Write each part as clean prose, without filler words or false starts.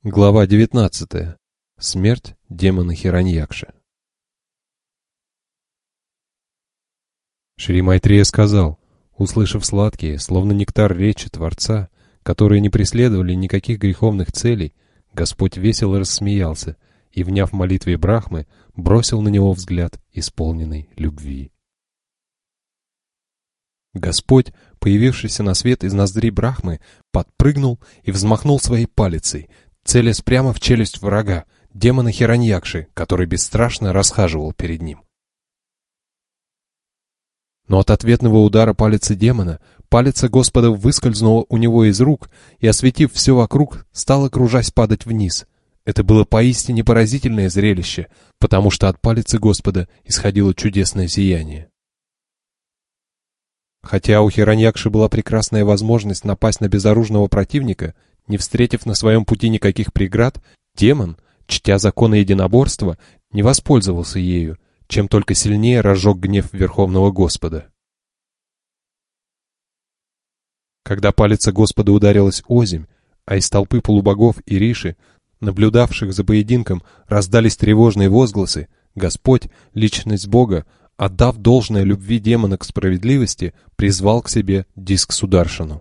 Глава 19. Смерть демона Хираньякши. Шри Майтрея сказал, услышав сладкие, словно нектар речи Творца, которые не преследовали никаких греховных целей, Господь весело рассмеялся и, вняв молитве Брахмы, бросил на него взгляд, исполненный любви. Господь, появившийся на свет из ноздрей Брахмы, подпрыгнул и взмахнул своей палицей, целясь прямо в челюсть врага, демона Хираньякши, который бесстрашно расхаживал перед ним. Но от ответного удара палицы демона, палица Господа выскользнула у него из рук и, осветив все вокруг, стала, кружась, падать вниз. Это было поистине поразительное зрелище, потому что от палицы Господа исходило чудесное сияние. Хотя у Хираньякши была прекрасная возможность напасть на безоружного противника, не встретив на своем пути никаких преград, демон, чтя законы единоборства, не воспользовался ею, чем только сильнее разжег гнев Верховного Господа. Когда палица Господа ударилась озимь, а из толпы полубогов и риши, наблюдавших за поединком, раздались тревожные возгласы, Господь, личность Бога, отдав должное любви демона к справедливости, призвал к себе диск Сударшану.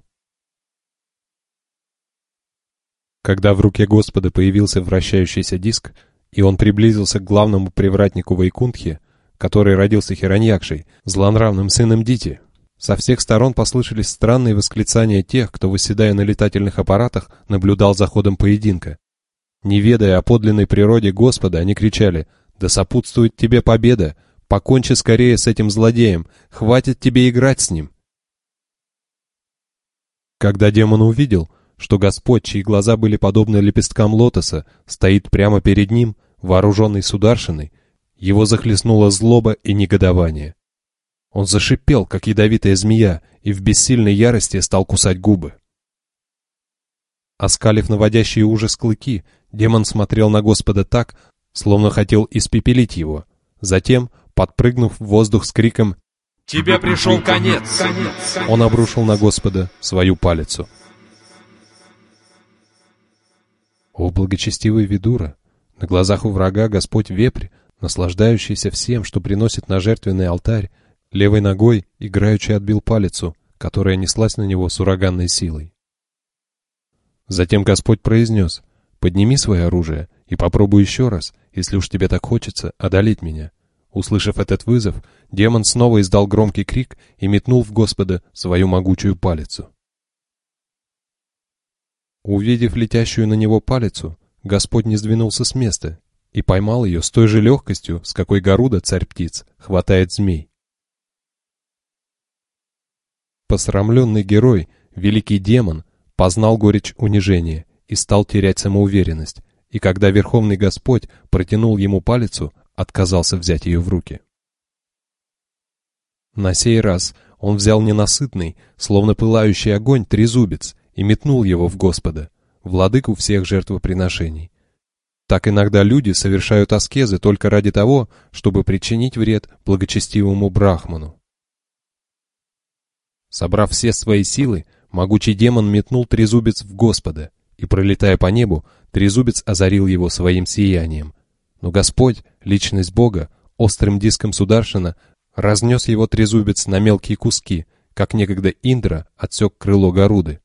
Когда в руке Господа появился вращающийся диск, и он приблизился к главному привратнику Вайкунтхи, который родился Хираньякшей, злонравным сыном Дити, со всех сторон послышались странные восклицания тех, кто, восседая на летательных аппаратах, наблюдал за ходом поединка. Не ведая о подлинной природе Господа, они кричали: «Да сопутствует тебе победа! Покончи скорее с этим злодеем! Хватит тебе играть с ним!» Когда демон увидел, что Господь, чьи глаза были подобны лепесткам лотоса, стоит прямо перед ним, вооруженный сударшиной, его захлестнула злоба и негодование. Он зашипел, как ядовитая змея, и в бессильной ярости стал кусать губы. Оскалив наводящие ужас клыки, демон смотрел на Господа так, словно хотел испепелить его. Затем, подпрыгнув в воздух с криком «Тебе пришел конец!», он обрушил на Господа свою палицу. О, благочестивый Видура! На глазах у врага Господь Вепрь, наслаждающийся всем, что приносит на жертвенный алтарь, левой ногой играючи отбил палицу, которая неслась на него с ураганной силой. Затем Господь произнес: «Подними свое оружие и попробуй еще раз, если уж тебе так хочется, одолеть меня». Услышав этот вызов, демон снова издал громкий крик и метнул в Господа свою могучую палицу. Увидев летящую на него палицу, Господь не сдвинулся с места и поймал ее с той же легкостью, с какой Гаруда, царь птиц, хватает змей. Посрамленный герой, великий демон, познал горечь унижения и стал терять самоуверенность, и когда Верховный Господь протянул ему палицу, отказался взять ее в руки. На сей раз он взял ненасытный, словно пылающий огонь, трезубец и метнул его в Господа, владыку всех жертвоприношений. Так иногда люди совершают аскезы только ради того, чтобы причинить вред благочестивому Брахману. Собрав все свои силы, могучий демон метнул трезубец в Господа, и, пролетая по небу, трезубец озарил его своим сиянием. Но Господь, личность Бога, острым диском Сударшана разнес его трезубец на мелкие куски, как некогда Индра отсек крыло Гаруды.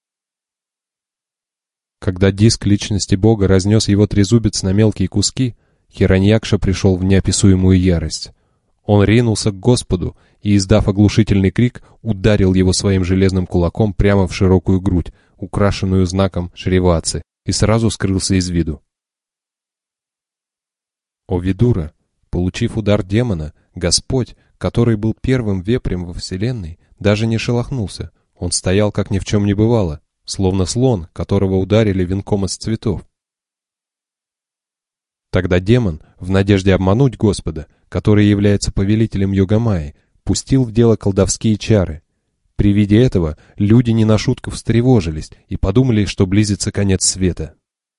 Когда диск личности Бога разнес его трезубец на мелкие куски, Хираньякша пришел в неописуемую ярость. Он ринулся к Господу и, издав оглушительный крик, ударил его своим железным кулаком прямо в широкую грудь, украшенную знаком Шриватсы, и сразу скрылся из виду. О Видура! Получив удар демона, Господь, который был первым вепрем во вселенной, даже не шелохнулся. Он стоял, как ни в чем не бывало, словно слон, которого ударили венком из цветов. Тогда демон, в надежде обмануть Господа, который является повелителем Йога-майи, пустил в дело колдовские чары. При виде этого люди не на шутку встревожились и подумали, что близится конец света.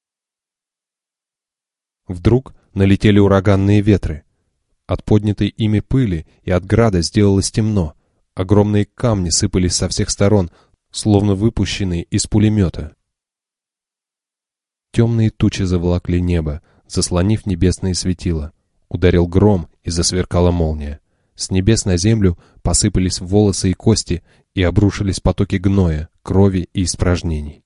Вдруг налетели ураганные ветры. От поднятой ими пыли и от града сделалось темно. Огромные камни сыпались со всех сторон, словно выпущенные из пулемета. Темные тучи заволокли небо, заслонив небесные светила. Ударил гром, и засверкала молния. С небес на землю посыпались волосы и кости, и обрушились потоки гноя, крови и испражнений.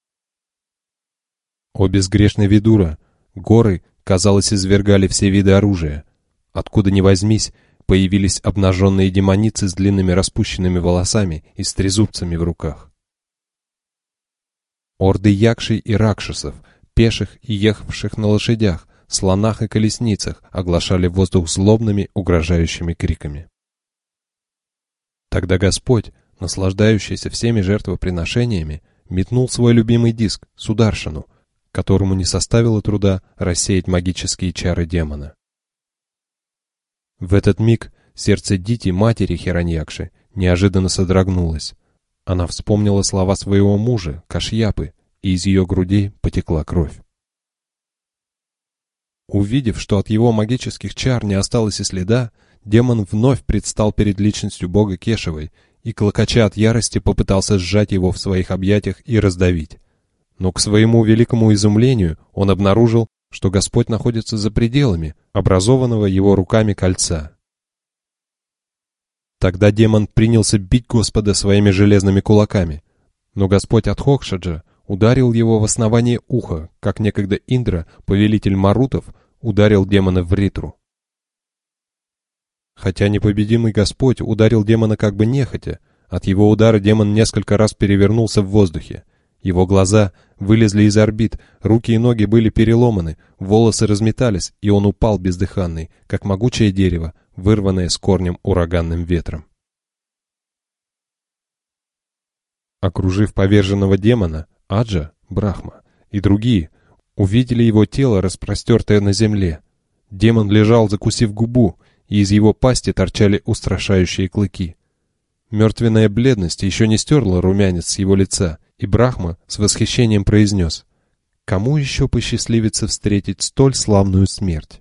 О безгрешный Видура! Горы, казалось, извергали все виды оружия. Откуда ни возьмись, появились обнаженные демоницы с длинными распущенными волосами и с трезубцами в руках. Орды якшей и ракшасов, пеших и ехавших на лошадях, слонах и колесницах, оглашали воздух злобными, угрожающими криками. Тогда Господь, наслаждающийся всеми жертвоприношениями, метнул свой любимый диск, Сударшану, которому не составило труда рассеять магические чары демона. В этот миг сердце Дити, матери Хираньякши, неожиданно содрогнулось. Она вспомнила слова своего мужа, Кашьяпы, и из ее грудей потекла кровь. Увидев, что от его магических чар не осталось и следа, демон вновь предстал перед личностью бога Кешевой и, клокоча от ярости, попытался сжать его в своих объятиях и раздавить. Но к своему великому изумлению он обнаружил, что Господь находится за пределами образованного его руками кольца. Тогда демон принялся бить Господа своими железными кулаками, но Господь Адхокшаджа ударил его в основание уха, как некогда Индра, повелитель марутов, ударил демона в ритру. Хотя непобедимый Господь ударил демона как бы нехотя, от его удара демон несколько раз перевернулся в воздухе. Его глаза вылезли из орбит, руки и ноги были переломаны, волосы разметались, и он упал бездыханный, как могучее дерево, вырванное с корнем ураганным ветром. Окружив поверженного демона, Аджа, Брахма и другие увидели его тело, распростертое на земле. Демон лежал, закусив губу, и из его пасти торчали устрашающие клыки. Мертвенная бледность еще не стерла румянец с его лица, и Брахма с восхищением произнес: «Кому еще посчастливится встретить столь славную смерть?»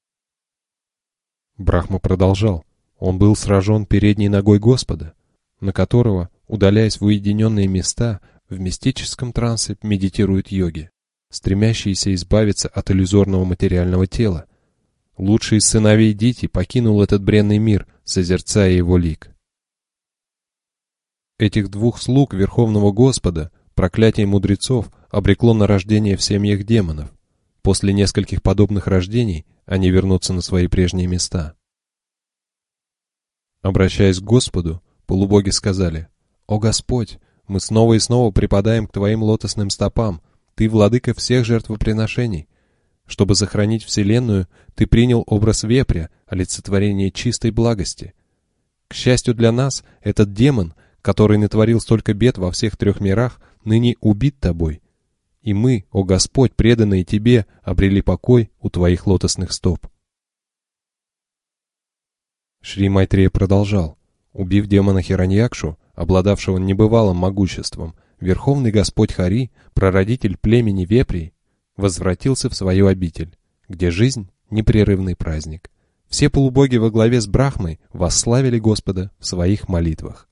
Брахма продолжал. Он был сражен передней ногой Господа, на которого, удаляясь в уединенные места, в мистическом трансе медитируют йоги, стремящиеся избавиться от иллюзорного материального тела. Лучший из сыновей Дити покинул этот бренный мир, созерцая его лик. Этих двух слуг Верховного Господа проклятие мудрецов обрекло на рождение в семьях демонов. После нескольких подобных рождений они вернутся на свои прежние места. Обращаясь к Господу, полубоги сказали: «О Господь, мы снова и снова припадаем к Твоим лотосным стопам, Ты владыка всех жертвоприношений. Чтобы сохранить Вселенную, Ты принял образ вепря, олицетворение чистой благости. К счастью для нас, этот демон, который натворил столько бед во всех трех мирах, ныне убит Тобой. И мы, о Господь, преданные Тебе, обрели покой у Твоих лотосных стоп». Шри Майтрея продолжал. Убив демона Хираньякшу, обладавшего небывалым могуществом, Верховный Господь Хари, прародитель племени вепрей, возвратился в свою обитель, где жизнь — непрерывный праздник. Все полубоги во главе с Брахмой восславили Господа в своих молитвах.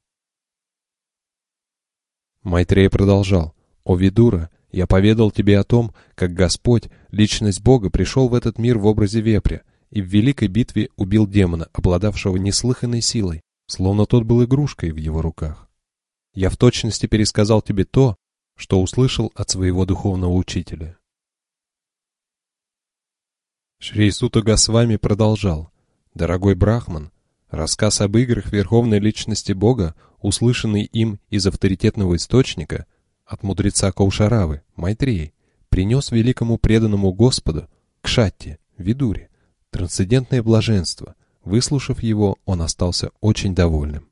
Майтрея продолжал. «О Видура, я поведал тебе о том, как Господь, личность Бога, пришел в этот мир в образе вепря и в великой битве убил демона, обладавшего неслыханной силой, словно тот был игрушкой в его руках. Я в точности пересказал тебе то, что услышал от своего духовного учителя». Шри Сута Госвами продолжал. «Дорогой Брахман, рассказ об играх Верховной Личности Бога, услышанный им из авторитетного источника, от мудреца Каушаравы, Майтреи, принес великому преданному Господу, Кшатти, Видуре, трансцендентное блаженство. Выслушав его, он остался очень довольным».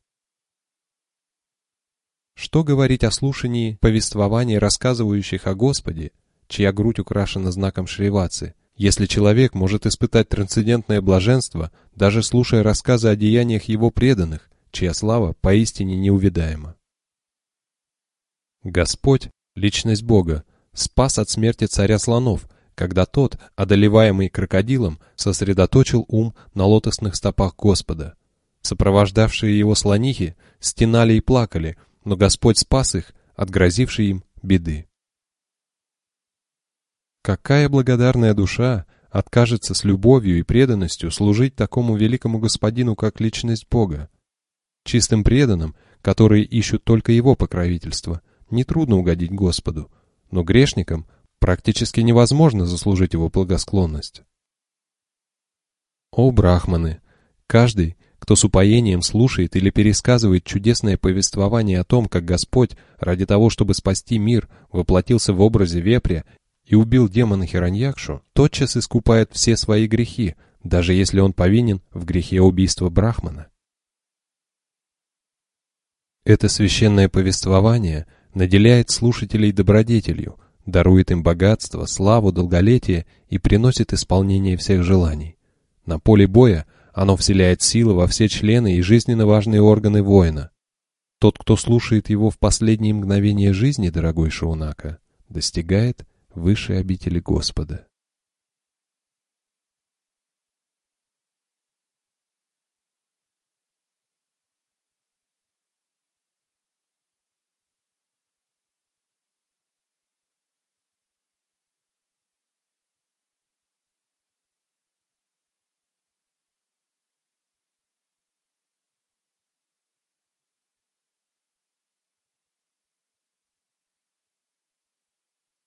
Что говорить о слушании повествований, рассказывающих о Господе, чья грудь украшена знаком Шриватсы, если человек может испытать трансцендентное блаженство, даже слушая рассказы о деяниях его преданных, чья слава поистине неувидаема? Господь, личность Бога, спас от смерти царя слонов, когда тот, одолеваемый крокодилом, сосредоточил ум на лотосных стопах Господа. Сопровождавшие его слонихи стенали и плакали, но Господь спас их от грозившей им беды. Какая благодарная душа откажется с любовью и преданностью служить такому великому Господину, как личность Бога? Чистым преданным, которые ищут только Его покровительство, нетрудно угодить Господу, но грешникам практически невозможно заслужить Его благосклонность. О брахманы! Каждый, кто с упоением слушает или пересказывает чудесное повествование о том, как Господь, ради того, чтобы спасти мир, воплотился в образе вепря и убил демона Хираньякшу, тотчас искупает все свои грехи, даже если он повинен в грехе убийства брахмана. Это священное повествование наделяет слушателей добродетелью, дарует им богатство, славу, долголетие и приносит исполнение всех желаний. На поле боя оно вселяет силы во все члены и жизненно важные органы воина. Тот, кто слушает его в последние мгновения жизни, дорогой Шаунака, достигает высшей обители Господа.